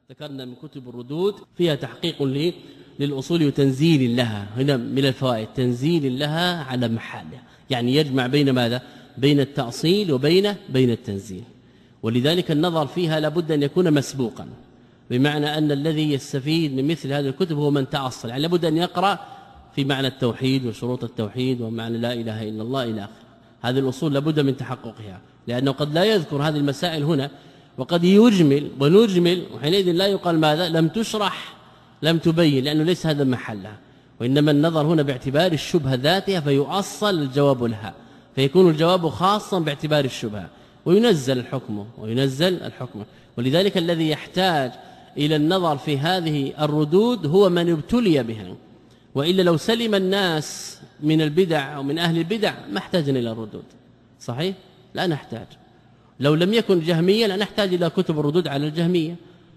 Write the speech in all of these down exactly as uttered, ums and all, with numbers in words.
ذكرنا من كتب الردود فيها تحقيق لي للأصول وتنزيل لها. هنا من الفوائد تنزيل لها على محلها، يعني يجمع بين ماذا؟ بين التأصيل وبين بين التنزيل. ولذلك النظر فيها لابد أن يكون مسبوقا، بمعنى أن الذي يستفيد من مثل هذه الكتب هو من تأصل، يعني لابد أن يقرأ في معنى التوحيد وشروط التوحيد ومعنى لا إله إلا الله إلى آخره. هذه الأصول لابد من تحققها، لأنه قد لا يذكر هذه المسائل هنا وقد يجمل ونجمل، وحينئذ لا يقال ماذا؟ لم تشرح لم تبين، لأنه ليس هذا محلها. وإنما النظر هنا باعتبار الشبهة ذاتها فيؤصل الجواب لها، فيكون الجواب خاصا باعتبار الشبهة وينزل الحكم وينزل الحكم. ولذلك الذي يحتاج إلى النظر في هذه الردود هو من ابتلي بها، وإلا لو سلم الناس من البدع أو من أهل البدع ما احتاجنا إلى الردود. صحيح؟ لا نحتاج. لو لم يكن جهميا لا نحتاج إلى كتب الردود على الجهمية،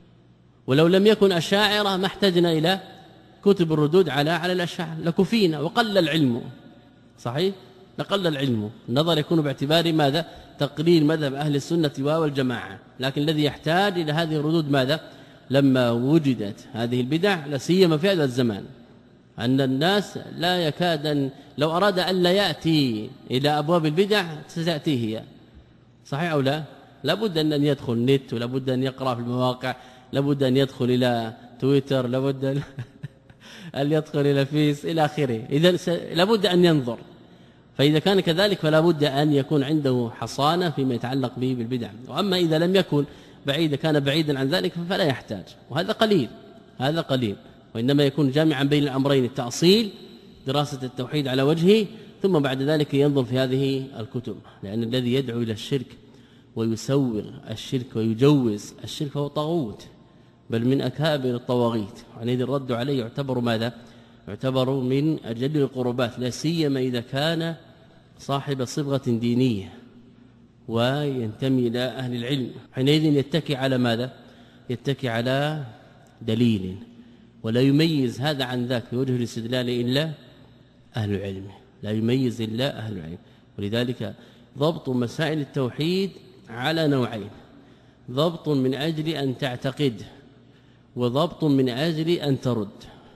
ولو لم يكن أشاعرة ما احتاجنا إلى كتب الردود على على الأشاعرة، لكفينا وقل العلم. صحيح؟ لقل العلم. النظر يكون باعتبار ماذا؟ تقرير مذهب أهل السنة والجماعة. لكن الذي يحتاج إلى هذه الردود ماذا؟ لما وجدت هذه البدع لا سيما في هذا الزمان، أن الناس لا يكاد أن لو أراد أن لا يأتي إلى أبواب البدع ستأتيه هي. صحيح أو لا؟ لابد أن يدخل نت، ولابد أن يقرأ في المواقع، لابد أن يدخل إلى تويتر، لابد أن يدخل إلى فيس إلى آخره. إذن لابد أن ينظر. فإذا كان كذلك فلا بد أن يكون عنده حصانة فيما يتعلق به بالبدع. وأما إذا لم يكن بعيدا كان بعيدا عن ذلك فلا يحتاج، وهذا قليل هذا قليل وإنما يكون جامعا بين الأمرين: التأصيل دراسة التوحيد على وجهه، ثم بعد ذلك ينظر في هذه الكتب. لأن الذي يدعو إلى الشرك ويسوغ الشرك ويجوز الشرك فهو طاغوت، بل من أكابر الطواغيت. وعنيد الرد عليه يعتبر ماذا؟ يعتبر من أجل القربات، لا سيما إذا كان صاحب صبغة دينية وينتمي إلى أهل العلم. حينئذ يتكي على ماذا؟ يتكي على دليل، ولا يميز هذا عن ذاك في وجه الاستدلال إلا أهل العلم، لا يميز إلا أهل العلم. ولذلك ضبط مسائل التوحيد على نوعين: ضبط من أجل أن تعتقد، وضبط من أجل أن ترد.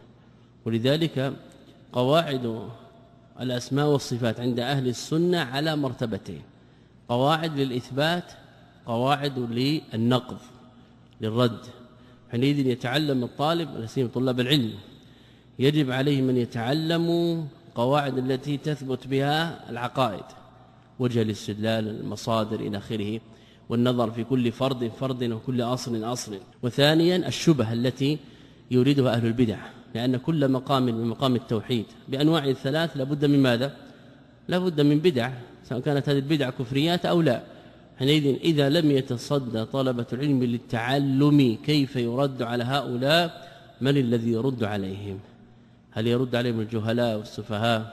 ولذلك قواعد الأسماء والصفات عند أهل السنة على مرتبتين: قواعد للإثبات، قواعد للنقض للرد. حينئذ يتعلم الطالب، لا سيما طلاب العلم، يجب عليه من يتعلم قواعد التي تثبت بها العقائد، وجه الاستدلال، المصادر إلى آخره، والنظر في كل فرد فرد وكل أصل أصل. وثانيا الشبه التي يريدها أهل البدع، لأن كل مقام من مقام التوحيد بأنواع الثلاث لابد من ماذا؟ لابد من بدع، سواء كانت هذه البدع كفريات أو لا. حينئذ إذا لم يتصدى طلبة العلم للتعلم كيف يرد على هؤلاء، من الذي يرد عليهم؟ هل يرد عليهم الجهلاء والسفهاء؟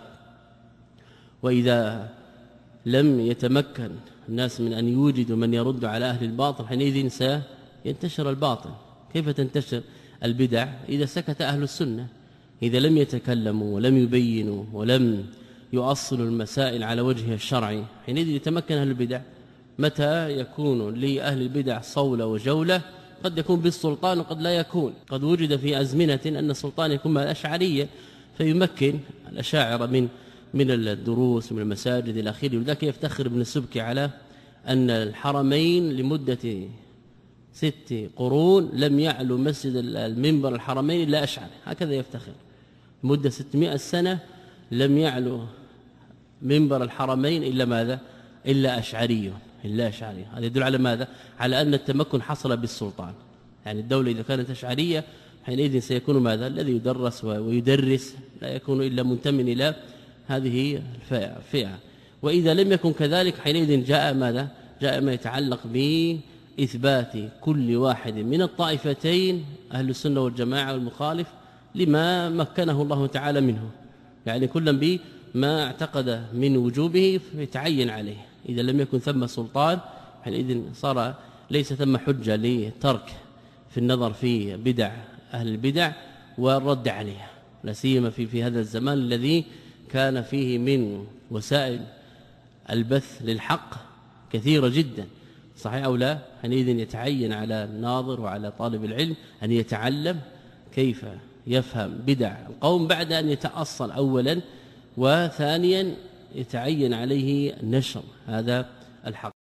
وإذا لم يتمكن الناس من أن يوجدوا من يرد على أهل الباطل، حينئذ سينتشر الباطل. كيف تنتشر البدع؟ إذا سكت أهل السنة، إذا لم يتكلموا ولم يبينوا ولم يؤصلوا المسائل على وجهها الشرعي، حينئذ يتمكن أهل البدع. متى يكون لأهل البدع صولة وجولة؟ قد يكون بالسلطان وقد لا يكون. قد وجد في أزمنة أن السلطان يكون مع الأشعرية فيمكن الأشاعرة من من الدروس ومن المساجد إلى آخره. وذاك يفتخر ابن السبكي على أن الحرمين لمدة ست قرون لم يعلو مسجد المنبر الحرمين إلا أشعري، هكذا يفتخر. مدة ستمائة سنة لم يعلو منبر الحرمين إلا ماذا؟ إلا أشعري إلا أشعري. هذا يدل على ماذا؟ على أن التمكن حصل بالسلطان. يعني الدولة إذا كانت أشعرية حينئذ سيكون ماذا؟ الذي يدرس ويدرس لا يكون إلا منتمي إلى هذه الفئة. وإذا لم يكن كذلك حينئذ جاء ماذا؟ جاء ما يتعلق بإثبات كل واحد من الطائفتين، أهل السنة والجماعة والمخالف، لما مكنه الله تعالى منه، يعني كلا بما اعتقد من وجوبه يتعين عليه. إذا لم يكن ثم سلطان حينئذ صار ليس ثم حجة لترك في النظر في بدع أهل البدع والرد عليها، لا سيما في في هذا الزمان الذي كان فيه من وسائل البث للحق كثيرة جدا. صحيح أو لا؟ حينئذ يتعين على الناظر وعلى طالب العلم أن يتعلم كيف يفهم بدع القوم بعد أن يتأصل أولا، وثانيا يتعين عليه نشر هذا الحق.